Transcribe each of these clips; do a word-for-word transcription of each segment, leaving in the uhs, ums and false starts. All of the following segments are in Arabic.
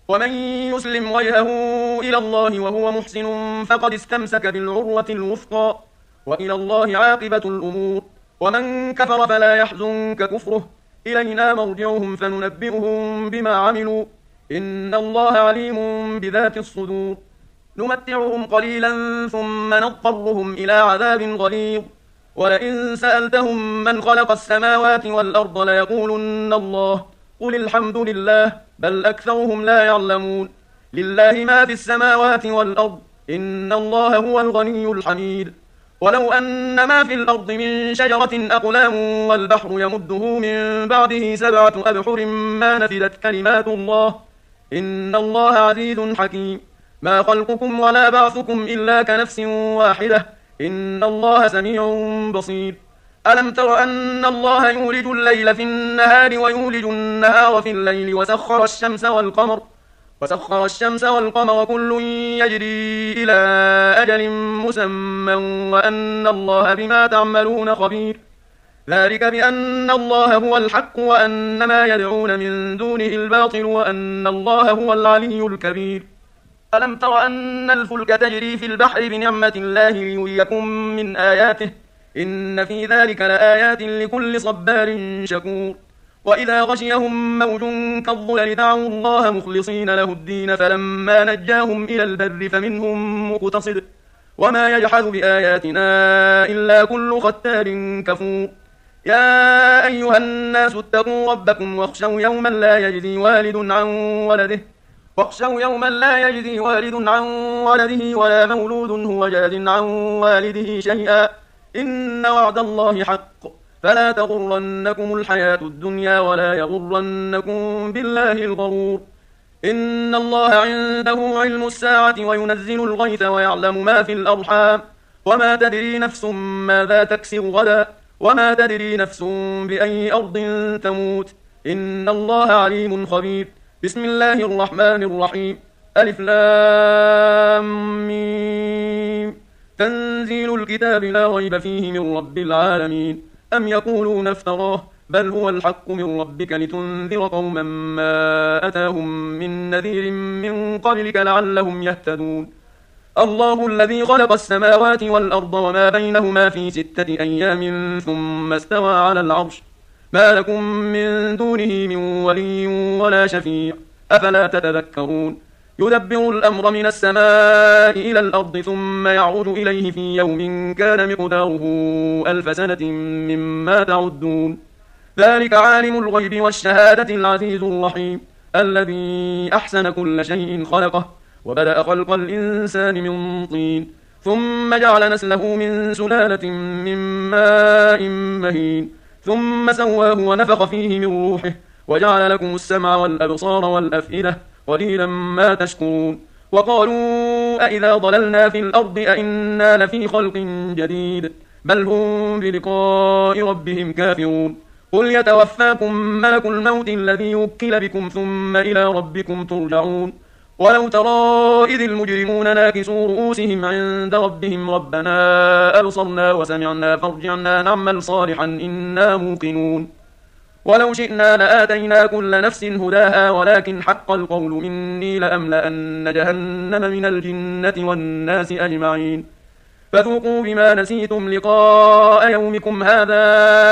ومن يسلم وجهه إلى الله وهو محسن فقد استمسك بالعروة الوثقى وإلى الله عاقبة الأمور. ومن كفر فلا يحزنك كفره، إلينا مرجعهم فننبئهم بما عملوا، إن الله عليم بذات الصدور. نمتعهم قليلا ثم نضطرهم إلى عذاب غليظ. ولئن سألتهم من خلق السماوات والأرض ليقولن الله، قل الحمد لله بل أكثرهم لا يعلمون. لله ما في السماوات والأرض، إن الله هو الغني الحميد. ولو أن ما في الأرض من شجرة أقلام والبحر يمده من بعده سبعة أبحر ما نفدت كلمات الله، إن الله عزيز حكيم. ما خلقكم ولا بعثكم إلا كنفس واحدة، إن الله سميع بصير. ألم تر أن الله يولج الليل في النهار ويولج النهار في الليل وسخر الشمس والقمر وسخر الشمس والقمر كل يجري إلى أجل مسمى وأن الله بما تعملون خبير. ذلك بأن الله هو الحق وأن ما يدعون من دونه الباطل وأن الله هو العلي الكبير. ألم تر أن الفلك تجري في البحر بنعمة الله ليريكم من آياته، إن في ذلك لآيات لكل صبار شكور. وإذا غشيهم موج كالظلل دعوا الله مخلصين له الدين فلما نجاهم إلى البر فمنهم مقتصد وما يجحد بآياتنا إلا كل ختار كفور. يا أيها الناس اتقوا ربكم واخشوا يوما لا يجزي والد عن ولده واخشوا يوما لا يجزي والد عن ولده ولا مولود هو جاز عن والده شيئا، إن وعد الله حق فلا تغرنكم الحياة الدنيا ولا يغرنكم بالله الغرور. إن الله عنده علم الساعة وينزل الغيث ويعلم ما في الأرحام وما تدري نفس ماذا تكسب غدا وما تدري نفس بأي أرض تموت، إن الله عليم خبير. بسم الله الرحمن الرحيم. ألف لام ميم. تنزيل الكتاب لا ريب فيه من رب العالمين. أم يقولون افتراه بل هو الحق من ربك لتنذر قوما ما أتاهم من نذير من قبلك لعلهم يهتدون. الله الذي خلق السماوات والأرض وما بينهما في ستة أيام ثم استوى على العرش، ما لكم من دونه من ولي ولا شفيع أفلا تتذكرون. يدبر الأمر من السماء إلى الأرض ثم يعود إليه في يوم كان مقداره ألف سنة مما تعدون. ذلك عالم الغيب والشهادة العزيز الرحيم الذي أحسن كل شيء خلقه وبدأ خلق الإنسان من طين ثم جعل نسله من سلالة من ماء مهين ثم سواه ونفخ فيه من روحه وجعل لكم السمع والأبصار والأفئدة قليلا ما تشكرون. وقالوا أئذا ضللنا في الأرض أئنا لفي خلق جديد بل هم بلقاء ربهم كافرون. قل يتوفاكم ملك الموت الذي يوكل بكم ثم إلى ربكم ترجعون. ولو ترى إذ المجرمون ناكسوا رؤوسهم عند ربهم ربنا أبصرنا وسمعنا فارجعنا نعمل صالحا إنا موقنون. ولو شئنا لآتينا كل نفس هداها ولكن حق القول مني لأملأن جهنم من الجنة والناس أجمعين. فذوقوا بما نسيتم لقاء يومكم هذا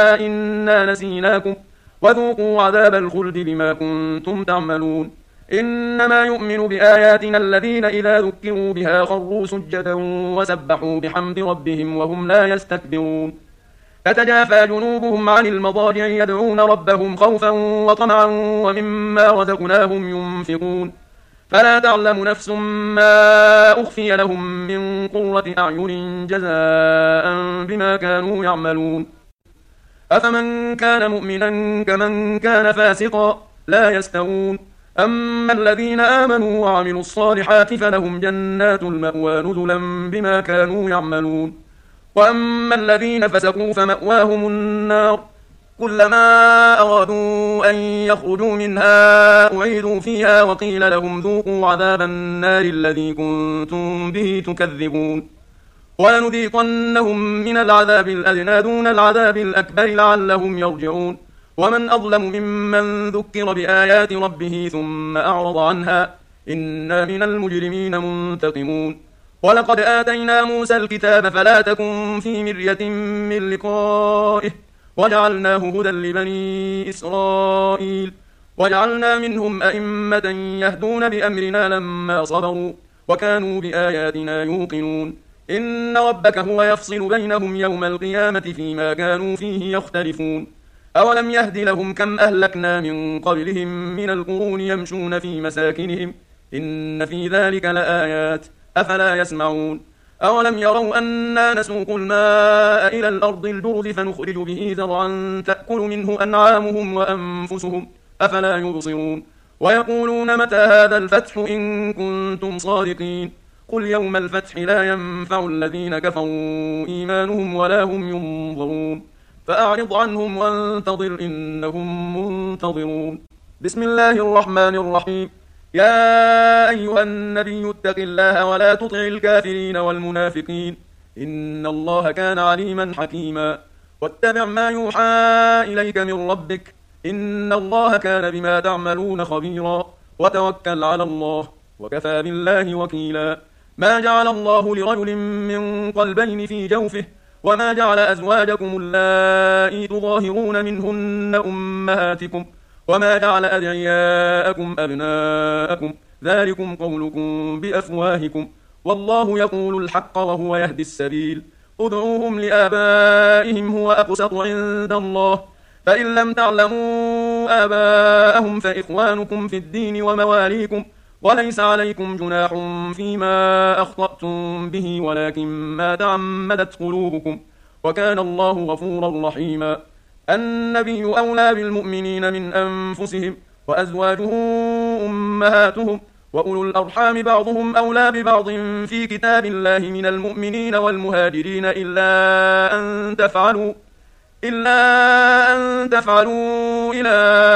إنا نسيناكم وذوقوا عذاب الخلد بما كنتم تعملون. إنما يؤمن بآياتنا الذين إذا ذكروا بها خروا سجدا وسبحوا بحمد ربهم وهم لا يستكبرون. تتجافى جنوبهم عن المضاجع يدعون ربهم خوفا وطمعا ومما رزقناهم ينفقون. فلا تعلم نفس ما أخفي لهم من قرة أعين جزاء بما كانوا يعملون. أفمن كان مؤمنا كمن كان فاسقا لا يستوون. أما الذين آمنوا وعملوا الصالحات فلهم جنات المأوى نزلا بما كانوا يعملون. وأما الذين فسقوا فمأواهم النار كلما أرادوا أن يخرجوا منها أعيدوا فيها وقيل لهم ذوقوا عذاب النار الذي كنتم به تكذبون. ولنذيقنهم من العذاب الأدنى دون العذاب الأكبر لعلهم يرجعون. ومن أظلم ممن ذكر بآيات ربه ثم أعرض عنها إنا من المجرمين منتقمون ولقد آتينا موسى الكتاب فلا تكن في مرية من لقائه وجعلناه هدى لبني إسرائيل وجعلنا منهم أئمة يهدون بأمرنا لما صبروا وكانوا بآياتنا يوقنون إن ربك هو يفصل بينهم يوم القيامة فيما كانوا فيه يختلفون أولم يهد لهم كم أهلكنا من قبلهم من القرون يمشون في مساكنهم إن في ذلك لآيات أفلا يسمعون أولم يروا أنا نسوق الماء إلى الأرض الجرز فنخرج به زرعا تأكل منه أنعامهم وأنفسهم أفلا يبصرون ويقولون متى هذا الفتح إن كنتم صادقين قل يوم الفتح لا ينفع الذين كفروا إيمانهم ولا هم ينظرون فأعرض عنهم وانتظر إنهم منتظرون بسم الله الرحمن الرحيم يا أيها النبي اتق الله ولا تطع الكافرين والمنافقين إن الله كان عليما حكيما واتبع ما يوحى إليك من ربك إن الله كان بما تعملون خبيرا وتوكل على الله وكفى بالله وكيلا ما جعل الله لرجل من قلبين في جوفه وما جعل أزواجكم اللائي تظاهرون منهن أمهاتكم وما جعل أدعياءكم أبناءكم ذلكم قولكم بأفواهكم والله يقول الحق وهو يهدي السبيل ادعوهم لآبائهم هو أقسط عند الله فإن لم تعلموا آباءهم فإخوانكم في الدين ومواليكم وليس عليكم جناح فيما أخطأتم به ولكن ما تعمدت قلوبكم وكان الله غفورا رحيما النبي أولى بالمؤمنين من أنفسهم وأزواجه أمهاتهم وأولو الأرحام بعضهم أولى ببعض في كتاب الله من المؤمنين والمهاجرين إلا أن تفعلوا إلا أن تفعلوا إلى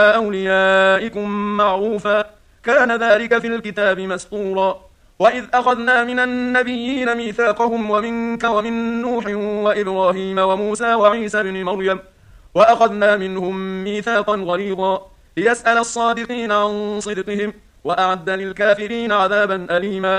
أوليائكم معروفا كان ذلك في الكتاب مسطورا وإذ أخذنا من النبيين ميثاقهم ومنك ومن نوح وإبراهيم وموسى وعيسى بن مريم وأخذنا منهم ميثاقا غليظا ليسأل الصادقين عن صدقهم وأعد للكافرين عذابا أليما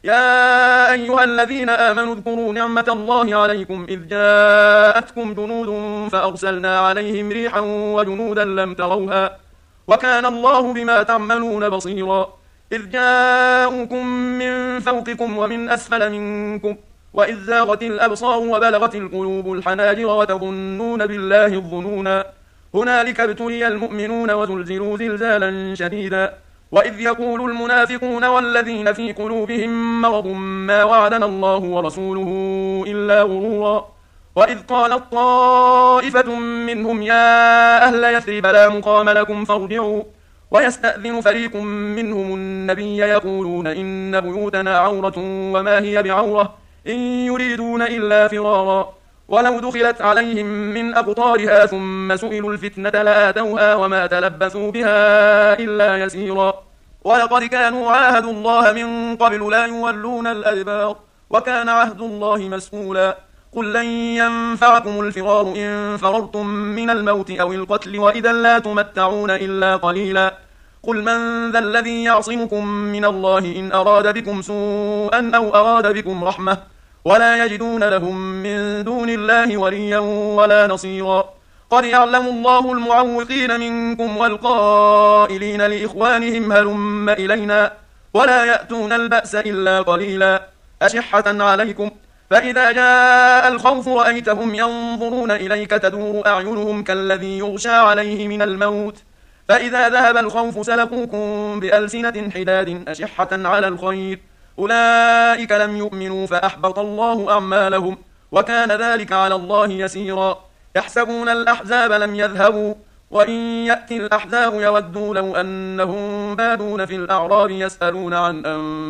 يا أيها الذين آمنوا اذكروا نعمة الله عليكم إذ جاءتكم جنود فأرسلنا عليهم ريحا وجنودا لم تروها وكان الله بما تعملون بصيرا إذ جاءوكم من فوقكم ومن أسفل منكم وإذ زاغت الأبصار وبلغت القلوب الحناجر وتظنون بالله الظنونا هنالك ابتلي المؤمنون وزلزلوا زلزالا شديدا وإذ يقول المنافقون والذين في قلوبهم مرض ما وعدنا الله ورسوله إلا غرورا وإذ قالت طائفة منهم يا أهل يثرب لا مقام لكم فارجعوا ويستأذن فريق منهم النبي يقولون إن بيوتنا عورة وما هي بعورة إن يريدون إلا فرارا ولو دخلت عليهم من أقطارها ثم سئلوا الفتنة لآتوها وما تلبثوا بها إلا يسيرا ولقد كانوا عاهدوا الله من قبل لا يولون الأدبار وكان عهد الله مسؤولا قل لن ينفعكم الفرار إن فررتم من الموت أو القتل وإذا لا تمتعون إلا قليلا قل من ذا الذي يعصمكم من الله إن أراد بكم سوءا أو أراد بكم رحمة ولا يجدون لهم من دون الله وليا ولا نصيرا قد يعلم الله المعوقين منكم والقائلين لإخوانهم هلم إلينا ولا يأتون البأس إلا قليلا أشحة عليكم فإذا جاء الخوف رأيتهم ينظرون إليك تدور أعينهم كالذي يغشى عليه من الموت فإذا ذهب الخوف سلقوكم بألسنة حداد أشحة على الخير أولئك لم يؤمنوا فأحبط الله أعمالهم وكان ذلك على الله يسيرا يحسبون الأحزاب لم يذهبوا وإن يأتي الأحزاب يودوا لو أنهم بادون في الأعراب يسألون عن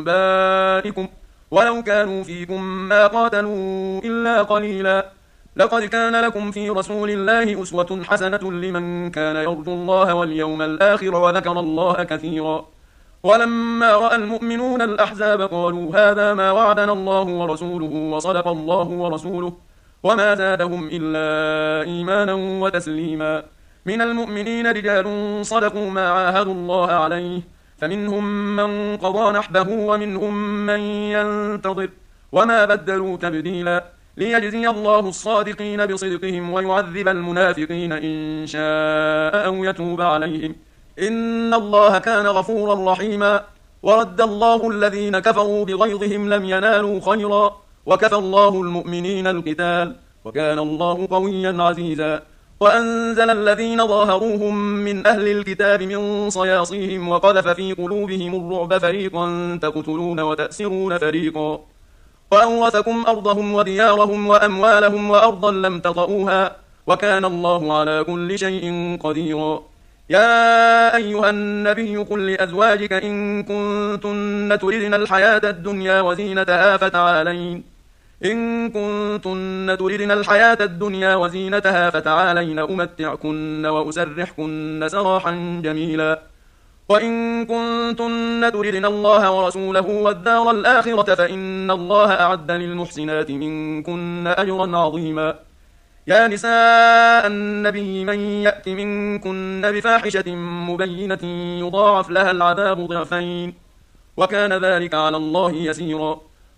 أنبائكم ولو كانوا فيكم ما قاتلوا إلا قليلا لقد كان لكم في رسول الله أسوة حسنة لمن كان يرجو الله واليوم الآخر وذكر الله كثيرا ولما رأى المؤمنون الأحزاب قالوا هذا ما وعدنا الله ورسوله وصدق الله ورسوله وما زادهم إلا إيمانا وتسليما من المؤمنين رجال صدقوا ما عاهدوا الله عليه فمنهم من قضى نحبه ومنهم من ينتظر وما بدلوا تبديلا ليجزي الله الصادقين بصدقهم ويعذب المنافقين إن شاء أو يتوب عليهم إن الله كان غفورا رحيما ورد الله الذين كفروا بغيظهم لم ينالوا خيرا وكفى الله المؤمنين القتال وكان الله قويا عزيزا وأنزل الذين ظاهروهم من أهل الكتاب من صياصيهم وقذف في قلوبهم الرعب فريقا تقتلون وتأسرون فريقا وأورثكم أرضهم وديارهم وأموالهم وأرضا لم تطئوها وكان الله على كل شيء قديرا يا أيها النبي قل لأزواجك إن كنتن تردن الحياة الدنيا وزينتها فتعالين إن كنتن تردن الحياة الدنيا وزينتها فتعالين أمتعكن وأسرحكن سراحا جميلا وإن كنتن تردن الله ورسوله والدار الآخرة فإن الله أعد للمحسنات منكن أجرا عظيما يا نساء النبي من يأت منكن بفاحشة مبينة يضاعف لها العذاب ضعفين وكان ذلك على الله يسيرا